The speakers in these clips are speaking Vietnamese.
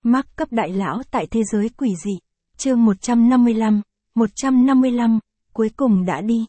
Mark cấp đại lão tại thế giới quỷ dị. Chương 155, cuối cùng đã đi.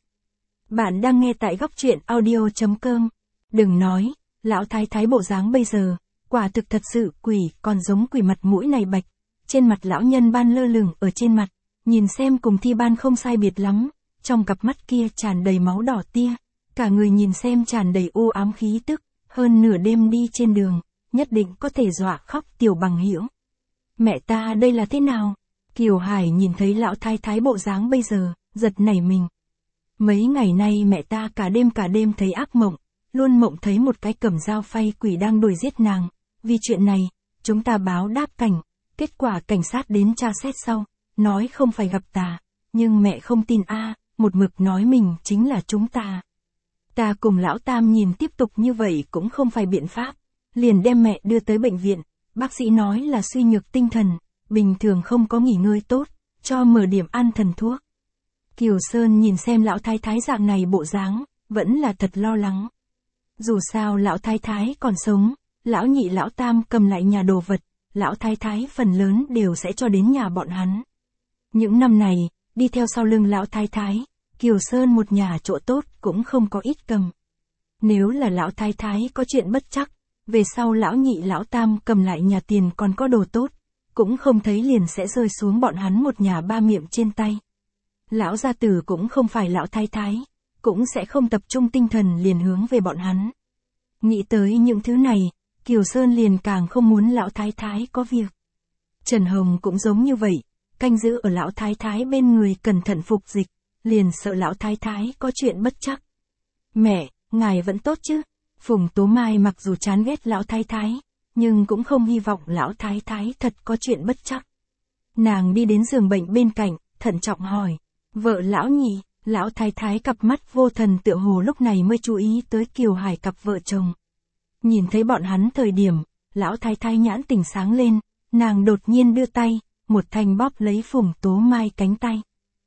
Bạn đang nghe tại góc truyện audio.com. Đừng nói, lão thái thái bộ dáng bây giờ, quả thực thật sự quỷ, còn giống quỷ mặt mũi này bạch. Trên mặt lão nhân ban lơ lửng ở trên mặt, nhìn xem cùng thi ban không sai biệt lắm, trong cặp mắt kia tràn đầy máu đỏ tia, cả người nhìn xem tràn đầy u ám khí tức, hơn nửa đêm đi trên đường, nhất định có thể dọa khóc tiểu bằng hữu. Mẹ ta đây là thế nào? Kiều Hải nhìn thấy lão thái thái bộ dáng bây giờ, giật nảy mình. Mấy ngày nay mẹ ta cả đêm thấy ác mộng, luôn mộng thấy một cái cầm dao phay quỷ đang đuổi giết nàng. Vì chuyện này, chúng ta báo đáp cảnh, kết quả cảnh sát đến tra xét sau, nói không phải gặp tà, nhưng mẹ không tin một mực nói mình chính là chúng ta. Ta cùng lão Tam nhìn tiếp tục như vậy cũng không phải biện pháp, liền đem mẹ đưa tới bệnh viện, bác sĩ nói là suy nhược tinh thần, bình thường không có nghỉ ngơi tốt, cho mở điểm ăn thần thuốc. Kiều Sơn nhìn xem lão thái thái dạng này bộ dáng, vẫn là thật lo lắng. Dù sao lão thái thái còn sống, lão nhị lão Tam cầm lại nhà đồ vật, lão thái thái phần lớn đều sẽ cho đến nhà bọn hắn. Những năm này, đi theo sau lưng lão thái thái, Kiều Sơn một nhà chỗ tốt cũng không có ít cầm. Nếu là lão thái thái có chuyện bất chắc, về sau lão nhị lão Tam cầm lại nhà tiền còn có đồ tốt, cũng không thấy liền sẽ rơi xuống bọn hắn một nhà ba miệng trên tay. Lão gia tử cũng không phải lão thái thái, cũng sẽ không tập trung tinh thần liền hướng về bọn hắn. Nghĩ tới những thứ này, Kiều Sơn liền càng không muốn lão thái thái có việc. Trần Hồng cũng giống như vậy, canh giữ ở lão thái thái bên người cẩn thận phục dịch, liền sợ lão thái thái có chuyện bất chắc. Mẹ, ngài vẫn tốt chứ? Phùng Tố Mai mặc dù chán ghét lão thái thái, nhưng cũng không hy vọng lão thái thái thật có chuyện bất chắc. Nàng đi đến giường bệnh bên cạnh, thận trọng hỏi, vợ lão nhị, lão thái thái cặp mắt vô thần tựa hồ lúc này mới chú ý tới Kiều Hải cặp vợ chồng. Nhìn thấy bọn hắn thời điểm, lão thái thái nhãn tỉnh sáng lên, nàng đột nhiên đưa tay, một thanh bóp lấy Phùng Tố Mai cánh tay.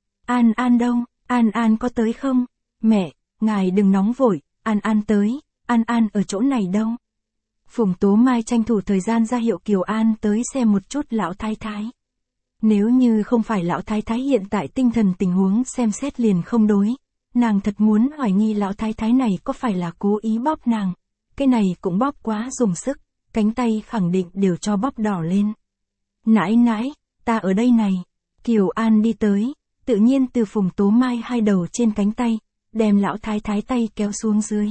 An An đâu, An An có tới không? Mẹ, ngài đừng nóng vội, An An tới, An An ở chỗ này đâu? Phùng Tố Mai tranh thủ thời gian ra hiệu Kiều An tới xem một chút lão thái thái. Nếu như không phải lão thái thái hiện tại tinh thần tình huống xem xét liền không đối, nàng thật muốn hoài nghi lão thái thái này có phải là cố ý bóp nàng. Cái này cũng bóp quá dùng sức, cánh tay khẳng định đều cho bóp đỏ lên. Nãi nãi, ta ở đây này. Kiều An đi tới, tự nhiên từ Phùng Tố Mai hai đầu trên cánh tay, đem lão thái thái tay kéo xuống dưới.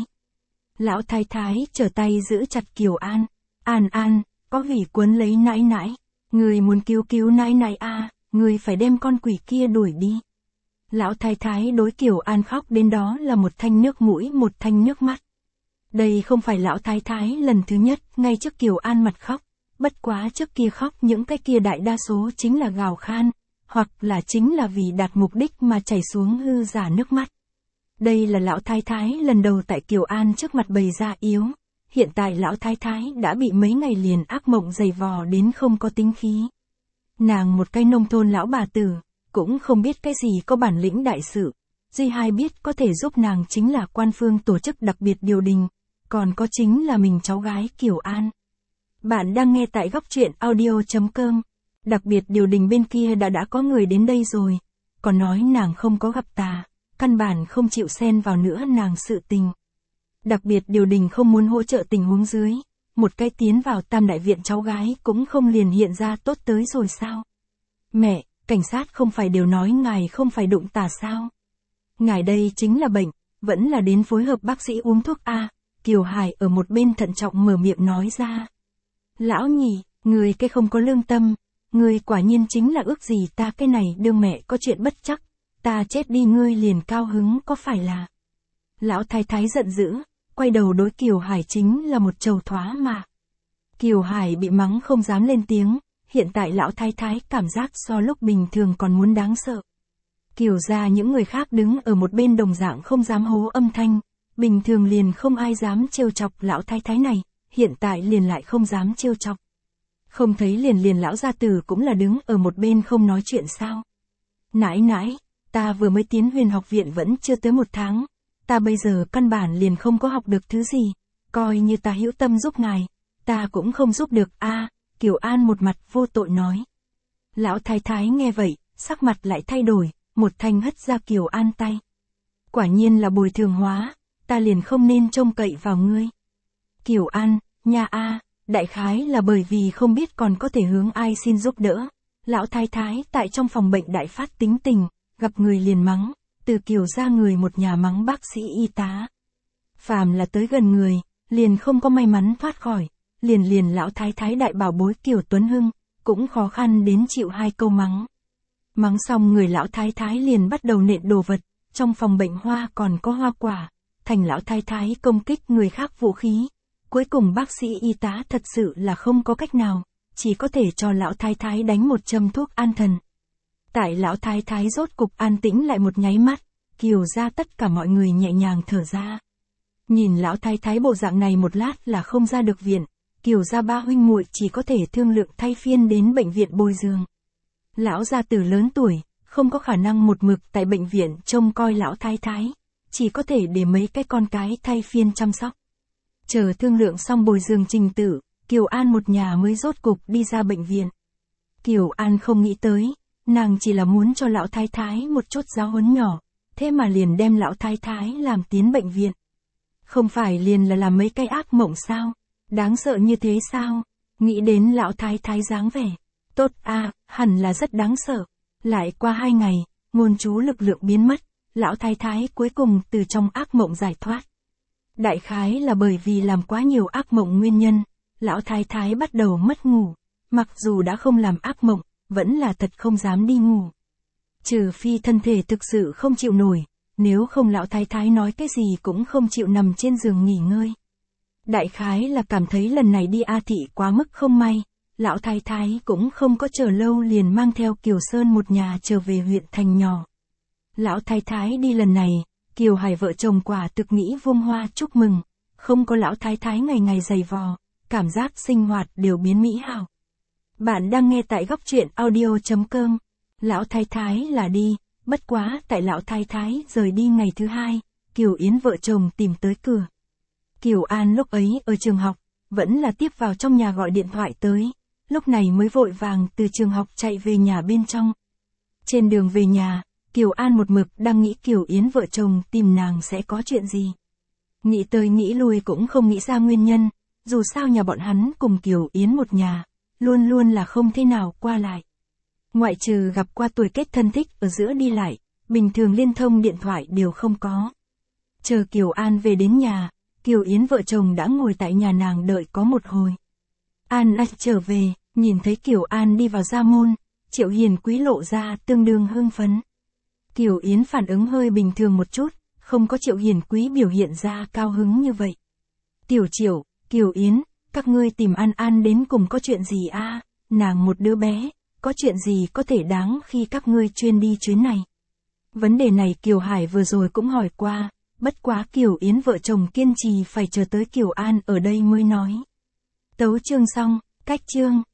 Lão thái thái trở tay giữ chặt Kiều An. An An, có vị cuốn lấy nãi nãi. Người muốn cứu nãi nãi người phải đem con quỷ kia đuổi đi. Lão thái thái đối Kiều An khóc đến đó là một thanh nước mũi một thanh nước mắt. Đây không phải lão thái thái lần thứ nhất, ngay trước Kiều An mặt khóc, bất quá trước kia khóc những cái kia đại đa số chính là gào khan, hoặc là chính là vì đạt mục đích mà chảy xuống hư giả nước mắt. Đây là lão thái thái lần đầu tại Kiều An trước mặt bày ra yếu, hiện tại lão thái thái đã bị mấy ngày liền ác mộng dày vò đến không có tính khí. Nàng một cái nông thôn lão bà tử, cũng không biết cái gì có bản lĩnh đại sự, duy hai biết có thể giúp nàng chính là quan phương tổ chức đặc biệt điều đình, còn có chính là mình cháu gái Kiều An. Bạn đang nghe tại góc truyện audio.com. Đặc biệt điều đình bên kia đã có người đến đây rồi, còn nói nàng không có gặp tà, căn bản không chịu xen vào nữa nàng sự tình. Đặc biệt điều đình không muốn hỗ trợ tình huống dưới, một cái tiến vào Tam Đại Viện cháu gái cũng không liền hiện ra tốt tới rồi sao? Mẹ, cảnh sát không phải đều nói ngài không phải đụng tà sao? Ngài đây chính là bệnh, vẫn là đến phối hợp bác sĩ uống thuốc Kiều Hải ở một bên thận trọng mở miệng nói ra. Lão nhị, người cái không có lương tâm, người quả nhiên chính là ước gì ta cái này đương mẹ có chuyện bất chắc, ta chết đi ngươi liền cao hứng có phải là? Lão thái thái giận dữ, quay đầu đối Kiều Hải chính là một trầu thoá mà. Kiều Hải bị mắng không dám lên tiếng, hiện tại lão thái thái cảm giác so lúc bình thường còn muốn đáng sợ. Kiều gia những người khác đứng ở một bên đồng dạng không dám hố âm thanh, bình thường liền không ai dám trêu chọc lão thái thái này, hiện tại liền lại không dám trêu chọc. Không thấy liền lão gia tử cũng là đứng ở một bên không nói chuyện sao? Nãi nãi, ta vừa mới tiến Huyền học viện vẫn chưa tới 1 tháng, ta bây giờ căn bản liền không có học được thứ gì, coi như ta hữu tâm giúp ngài, ta cũng không giúp được Kiều An một mặt vô tội nói. Lão thái thái nghe vậy, sắc mặt lại thay đổi, một thanh hất ra Kiều An tay. Quả nhiên là bồi thường hóa, ta liền không nên trông cậy vào ngươi. Kiều An, nha a, đại khái là bởi vì không biết còn có thể hướng ai xin giúp đỡ. Lão thái thái tại trong phòng bệnh đại phát tính tình, gặp người liền mắng, từ Kiều ra người một nhà mắng bác sĩ y tá. Phàm là tới gần người, liền không có may mắn thoát khỏi, liền lão thái thái đại bảo bối Kiều Tuấn Hưng, cũng khó khăn đến chịu 2 câu mắng. Mắng xong người lão thái thái liền bắt đầu nện đồ vật, trong phòng bệnh hoa còn có hoa quả, thành lão thái thái công kích người khác vũ khí. Cuối cùng bác sĩ y tá thật sự là không có cách nào, chỉ có thể cho lão thái thái đánh một châm thuốc an thần. Tại lão thái thái rốt cục an tĩnh lại một nháy mắt, Kiều ra tất cả mọi người nhẹ nhàng thở ra. Nhìn lão thái thái bộ dạng này một lát là không ra được viện, Kiều ra 3 huynh muội chỉ có thể thương lượng thay phiên đến bệnh viện bồi dưỡng. Lão gia tử lớn tuổi, không có khả năng một mực tại bệnh viện trông coi lão thái thái, chỉ có thể để mấy cái con cái thay phiên chăm sóc. Chờ thương lượng xong bồi dưỡng trình tự, Kiều An một nhà mới rốt cục đi ra bệnh viện. Kiều An không nghĩ tới, nàng chỉ là muốn cho lão thái thái một chút giáo huấn nhỏ, thế mà liền đem lão thái thái làm tiến bệnh viện. Không phải liền là làm mấy cái ác mộng sao? Đáng sợ như thế sao? Nghĩ đến lão thái thái dáng vẻ. Tốt a, hẳn là rất đáng sợ. Lại qua 2 ngày, ngôn chú lực lượng biến mất, lão thái thái cuối cùng từ trong ác mộng giải thoát. Đại khái là bởi vì làm quá nhiều ác mộng nguyên nhân, lão thái thái bắt đầu mất ngủ, mặc dù đã không làm ác mộng, vẫn là thật không dám đi ngủ. Trừ phi thân thể thực sự không chịu nổi, nếu không lão thái thái nói cái gì cũng không chịu nằm trên giường nghỉ ngơi. Đại khái là cảm thấy lần này đi A Thị quá mức không may, lão thái thái cũng không có chờ lâu liền mang theo Kiều Sơn một nhà trở về huyện thành nhỏ. Lão thái thái đi lần này, Kiều Hải vợ chồng quả thực nghĩ vung hoa chúc mừng, không có lão thái thái ngày ngày giày vò, cảm giác sinh hoạt đều biến mỹ hảo. Bạn đang nghe tại góc truyện audio.com. Lão thái thái là đi, bất quá tại lão thái thái rời đi ngày thứ 2, Kiều Yến vợ chồng tìm tới cửa. Kiều An lúc ấy ở trường học, vẫn là tiếp vào trong nhà gọi điện thoại tới, lúc này mới vội vàng từ trường học chạy về nhà bên trong. Trên đường về nhà, Kiều An một mực đang nghĩ Kiều Yến vợ chồng tìm nàng sẽ có chuyện gì. Nghĩ tới nghĩ lui cũng không nghĩ ra nguyên nhân, dù sao nhà bọn hắn cùng Kiều Yến một nhà, luôn luôn là không thế nào qua lại. Ngoại trừ gặp qua tuổi kết thân thích ở giữa đi lại, bình thường liên thông điện thoại đều không có. Chờ Kiều An về đến nhà, Kiều Yến vợ chồng đã ngồi tại nhà nàng đợi có một hồi. An trở về, nhìn thấy Kiều An đi vào gia môn, Triệu Hiền Quý lộ ra tương đương hưng phấn. Kiều Yến phản ứng hơi bình thường một chút, không có Triệu Hiền Quý biểu hiện ra cao hứng như vậy. Tiểu Triệu, Kiều Yến, các ngươi tìm An An đến cùng có chuyện gì a? Nàng một đứa bé, có chuyện gì có thể đáng khi các ngươi chuyên đi chuyến này? Vấn đề này Kiều Hải vừa rồi cũng hỏi qua, bất quá Kiều Yến vợ chồng kiên trì phải chờ tới Kiều An ở đây mới nói. Tấu chương xong, cách chương.